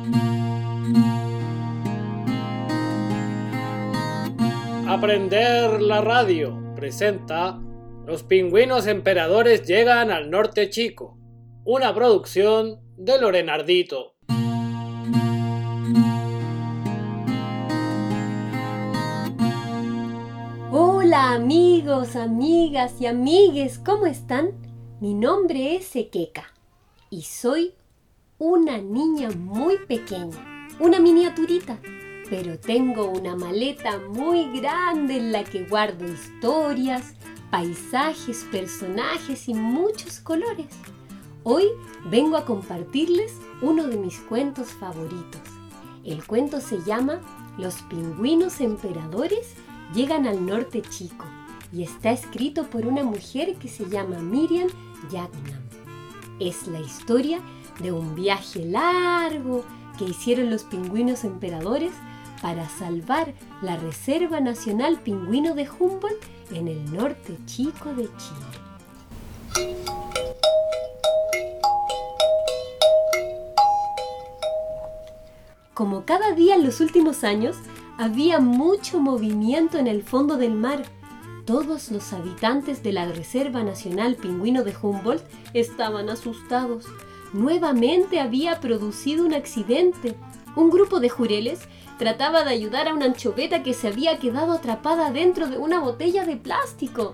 Aprender la radio presenta Los pingüinos emperadores llegan al norte chico, una producción de Lorenardito. Hola amigos, amigas y amigues, ¿cómo están? Mi nombre es Ekeka y soy una niña muy pequeña, una miniaturita, pero tengo una maleta muy grande en la que guardo historias, paisajes, personajes y muchos colores. Hoy vengo a compartirles uno de mis cuentos favoritos. El cuento se llama Los pingüinos emperadores llegan al norte chico y está escrito por una mujer que se llama Miriam Yagnam. Es la historia de un viaje largo que hicieron los pingüinos emperadores para salvar la Reserva Nacional Pingüino de Humboldt en el norte chico de Chile. Como cada día en los últimos años, había mucho movimiento en el fondo del mar. Todos los habitantes de la Reserva Nacional Pingüino de Humboldt estaban asustados. Nuevamente había producido un accidente. Un grupo de jureles trataba de ayudar a una anchoveta que se había quedado atrapada dentro de una botella de plástico.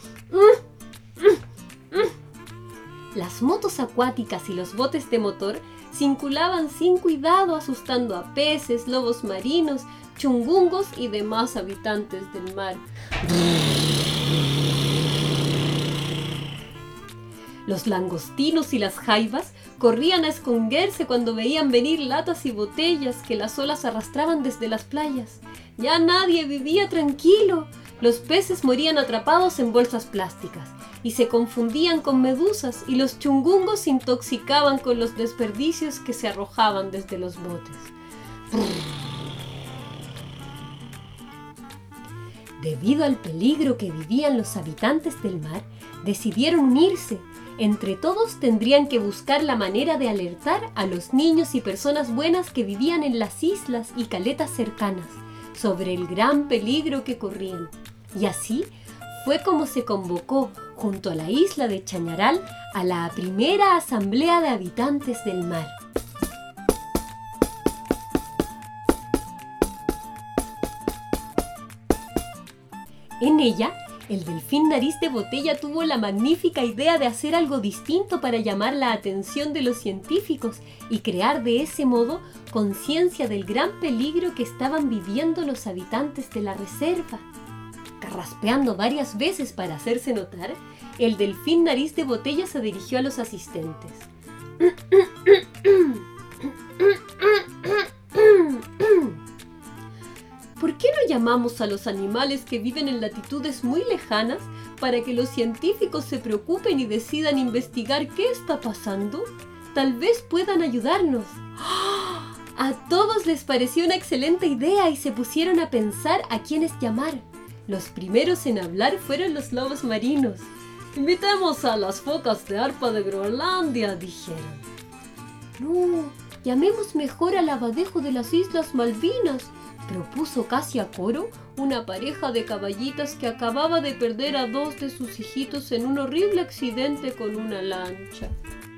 Las motos acuáticas y los botes de motor circulaban sin cuidado, asustando a peces, lobos marinos, chungungos y demás habitantes del mar. Los langostinos y las jaivas corrían a esconderse cuando veían venir latas y botellas que las olas arrastraban desde las playas. Ya nadie vivía tranquilo. Los peces morían atrapados en bolsas plásticas y se confundían con medusas, y los chungungos se intoxicaban con los desperdicios que se arrojaban desde los botes. Debido al peligro que vivían los habitantes del mar, decidieron unirse. Entre todos tendrían que buscar la manera de alertar a los niños y personas buenas que vivían en las islas y caletas cercanas sobre el gran peligro que corrían. Y así fue como se convocó, junto a la isla de Chañaral, a la primera asamblea de habitantes del mar. En ella, el delfín nariz de botella tuvo la magnífica idea de hacer algo distinto para llamar la atención de los científicos y crear de ese modo conciencia del gran peligro que estaban viviendo los habitantes de la reserva. Carraspeando varias veces para hacerse notar, el delfín nariz de botella se dirigió a los asistentes. ¿Por qué no llamamos a los animales que viven en latitudes muy lejanas para que los científicos se preocupen y decidan investigar qué está pasando? Tal vez puedan ayudarnos. A todos les pareció una excelente idea y se pusieron a pensar a quiénes llamar. Los primeros en hablar fueron los lobos marinos. «Invitemos a las focas de arpa de Groenlandia», dijeron. «No, llamemos mejor al abadejo de las Islas Malvinas», propuso casi a coro una pareja de caballitas que acababa de perder a 2 de sus hijitos en un horrible accidente con una lancha.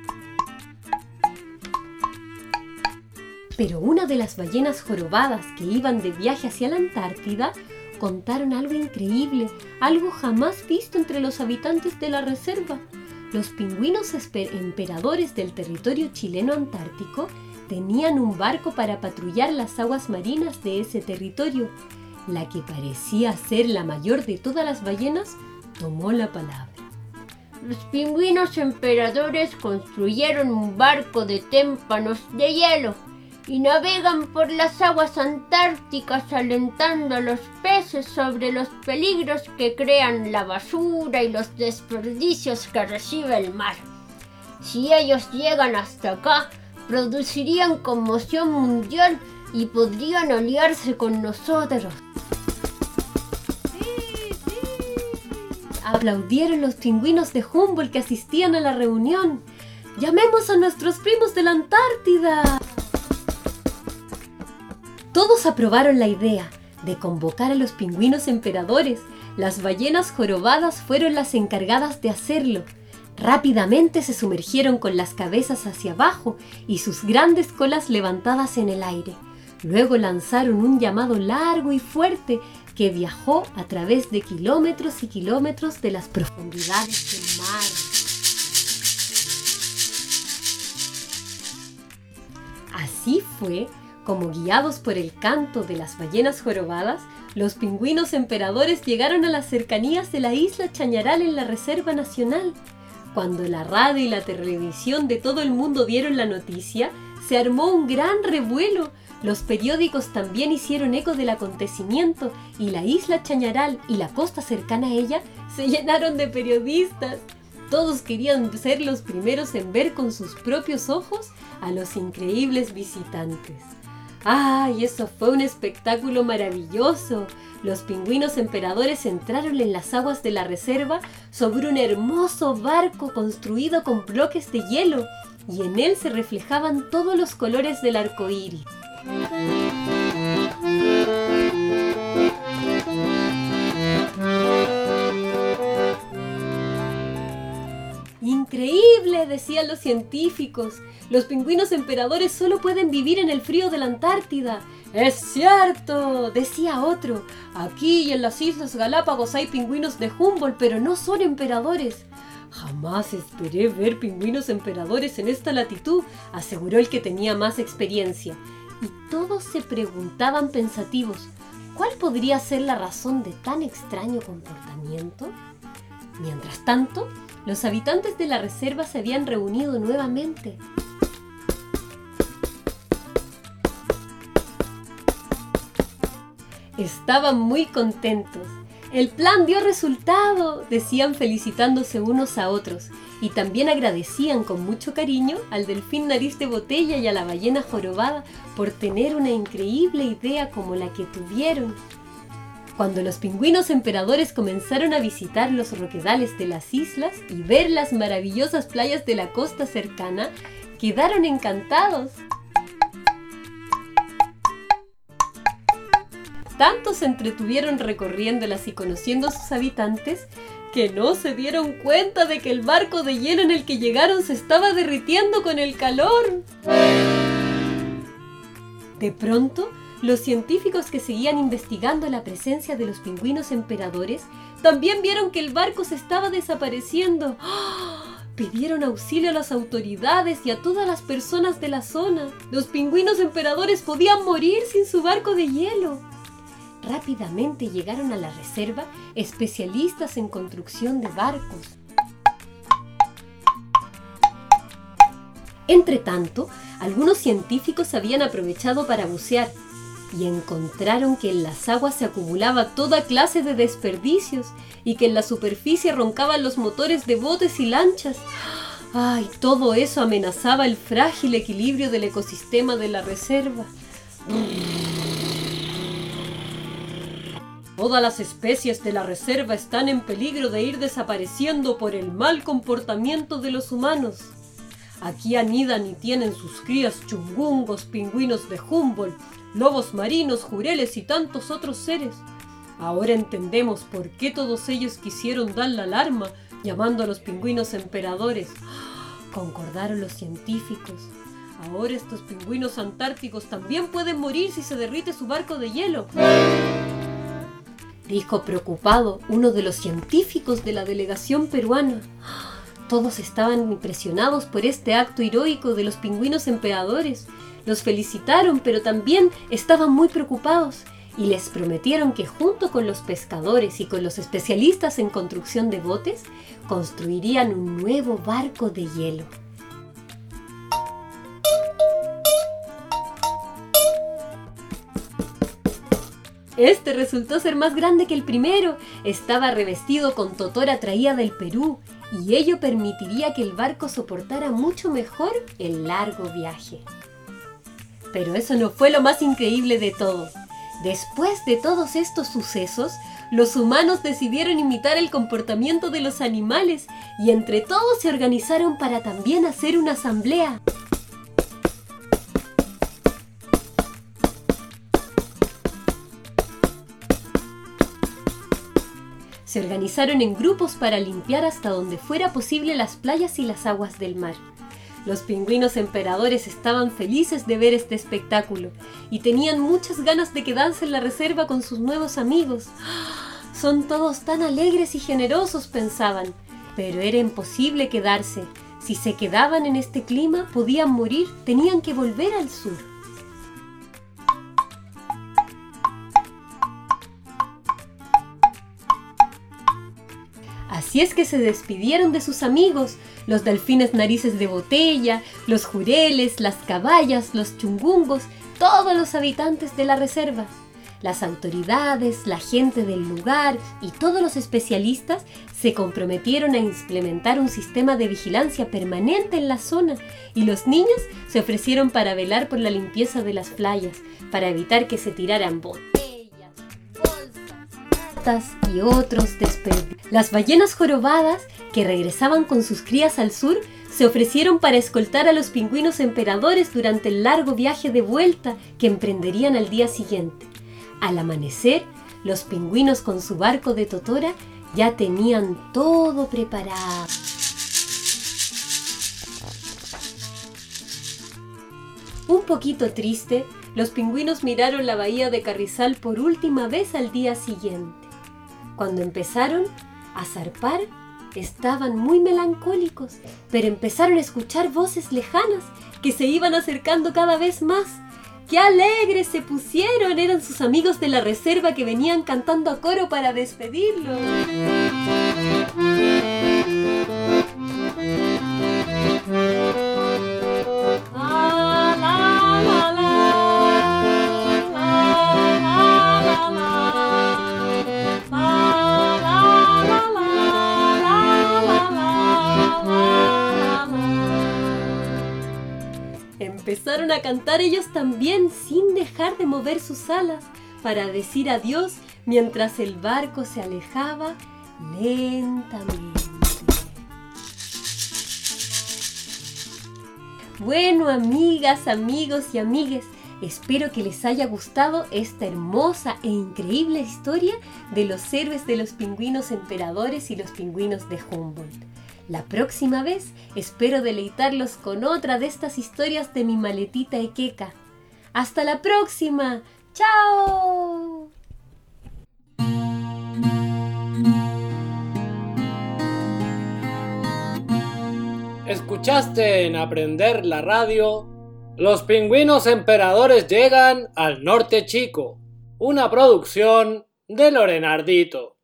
Pero una de las ballenas jorobadas que iban de viaje hacia la Antártida contaron algo increíble, algo jamás visto entre los habitantes de la reserva. Los pingüinos emperadores del territorio chileno antártico tenían un barco para patrullar las aguas marinas de ese territorio. La que parecía ser la mayor de todas las ballenas tomó la palabra. Los pingüinos emperadores construyeron un barco de témpanos de hielo y navegan por las aguas antárticas alentando a los peces sobre los peligros que crean la basura y los desperdicios que recibe el mar. Si ellos llegan hasta acá, producirían conmoción mundial y podrían aliarse con nosotros. Aplaudieron los pingüinos de Humboldt que asistían a la reunión. ¡Llamemos a nuestros primos de la Antártida! Todos aprobaron la idea de convocar a los pingüinos emperadores. Las ballenas jorobadas fueron las encargadas de hacerlo. Rápidamente se sumergieron con las cabezas hacia abajo y sus grandes colas levantadas en el aire. Luego lanzaron un llamado largo y fuerte que viajó a través de kilómetros y kilómetros de las profundidades del mar. Así fue como, guiados por el canto de las ballenas jorobadas, los pingüinos emperadores llegaron a las cercanías de la isla Chañaral en la Reserva Nacional. Cuando la radio y la televisión de todo el mundo dieron la noticia, se armó un gran revuelo. Los periódicos también hicieron eco del acontecimiento y la isla Chañaral y la costa cercana a ella se llenaron de periodistas. Todos querían ser los primeros en ver con sus propios ojos a los increíbles visitantes. ¡Ay! Eso fue un espectáculo maravilloso. Los pingüinos emperadores entraron en las aguas de la reserva sobre un hermoso barco construido con bloques de hielo y en él se reflejaban todos los colores del arco iris. ¡Increíble!, decían los científicos. Los pingüinos emperadores solo pueden vivir en el frío de la Antártida. ¡Es cierto!, decía otro. Aquí y en las Islas Galápagos hay pingüinos de Humboldt, pero no son emperadores. Jamás esperé ver pingüinos emperadores en esta latitud, aseguró el que tenía más experiencia. Y todos se preguntaban pensativos, ¿cuál podría ser la razón de tan extraño comportamiento? Mientras tanto, los habitantes de la reserva se habían reunido nuevamente. Estaban muy contentos. El plan dio resultado, decían felicitándose unos a otros, y también agradecían con mucho cariño al delfín nariz de botella y a la ballena jorobada por tener una increíble idea como la que tuvieron. Cuando los pingüinos emperadores comenzaron a visitar los roquedales de las islas y ver las maravillosas playas de la costa cercana, quedaron encantados. Tanto se entretuvieron recorriéndolas y conociendo a sus habitantes que no se dieron cuenta de que el barco de hielo en el que llegaron se estaba derritiendo con el calor. De pronto, los científicos que seguían investigando la presencia de los pingüinos emperadores también vieron que el barco se estaba desapareciendo. ¡Oh! Pidieron auxilio a las autoridades y a todas las personas de la zona. Los pingüinos emperadores podían morir sin su barco de hielo. Rápidamente llegaron a la reserva especialistas en construcción de barcos. Entretanto, algunos científicos habían aprovechado para bucear y encontraron que en las aguas se acumulaba toda clase de desperdicios y que en la superficie roncaban los motores de botes y lanchas. ¡Ay! Todo eso amenazaba el frágil equilibrio del ecosistema de la reserva. Todas las especies de la reserva están en peligro de ir desapareciendo por el mal comportamiento de los humanos. Aquí anidan y tienen sus crías chungungos, pingüinos de Humboldt, lobos marinos, jureles y tantos otros seres. Ahora entendemos por qué todos ellos quisieron dar la alarma llamando a los pingüinos emperadores. Concordaron los científicos. Ahora estos pingüinos antárticos también pueden morir si se derrite su barco de hielo, dijo preocupado uno de los científicos de la delegación peruana. Todos estaban impresionados por este acto heroico de los pingüinos emperadores. Los felicitaron, pero también estaban muy preocupados y les prometieron que junto con los pescadores y con los especialistas en construcción de botes, construirían un nuevo barco de hielo. Este resultó ser más grande que el primero. Estaba revestido con totora traída del Perú y ello permitiría que el barco soportara mucho mejor el largo viaje. Pero eso no fue lo más increíble de todo. Después de todos estos sucesos, los humanos decidieron imitar el comportamiento de los animales y entre todos se organizaron para también hacer una asamblea. Se organizaron en grupos para limpiar hasta donde fuera posible las playas y las aguas del mar. Los pingüinos emperadores estaban felices de ver este espectáculo y tenían muchas ganas de quedarse en la reserva con sus nuevos amigos. Son todos tan alegres y generosos, pensaban, pero era imposible quedarse. Si se quedaban en este clima, podían morir, tenían que volver al sur. Así es que se despidieron de sus amigos, los delfines narices de botella, los jureles, las caballas, los chungungos, todos los habitantes de la reserva. Las autoridades, la gente del lugar y todos los especialistas se comprometieron a implementar un sistema de vigilancia permanente en la zona y los niños se ofrecieron para velar por la limpieza de las playas, para evitar que se tiraran botellas, bolsas, y otros desperdicios. Las ballenas jorobadas, que regresaban con sus crías al sur, se ofrecieron para escoltar a los pingüinos emperadores durante el largo viaje de vuelta que emprenderían al día siguiente. Al amanecer, los pingüinos con su barco de totora ya tenían todo preparado. Un poquito triste, los pingüinos miraron la bahía de Carrizal por última vez al día siguiente. Cuando empezaron a zarpar, estaban muy melancólicos, pero empezaron a escuchar voces lejanas que se iban acercando cada vez más. ¡Qué alegres se pusieron! Eran sus amigos de la reserva que venían cantando a coro para despedirlos. Empezaron a cantar ellos también sin dejar de mover sus alas para decir adiós mientras el barco se alejaba lentamente. Bueno, amigas, amigos y amigues, espero que les haya gustado esta hermosa e increíble historia de los héroes de los pingüinos emperadores y los pingüinos de Humboldt. La próxima vez espero deleitarlos con otra de estas historias de mi maletita Ekeka. ¡Hasta la próxima! ¡Chao! Escuchaste en Aprender la Radio, Los pingüinos emperadores llegan al norte chico, una producción de Lorenardito.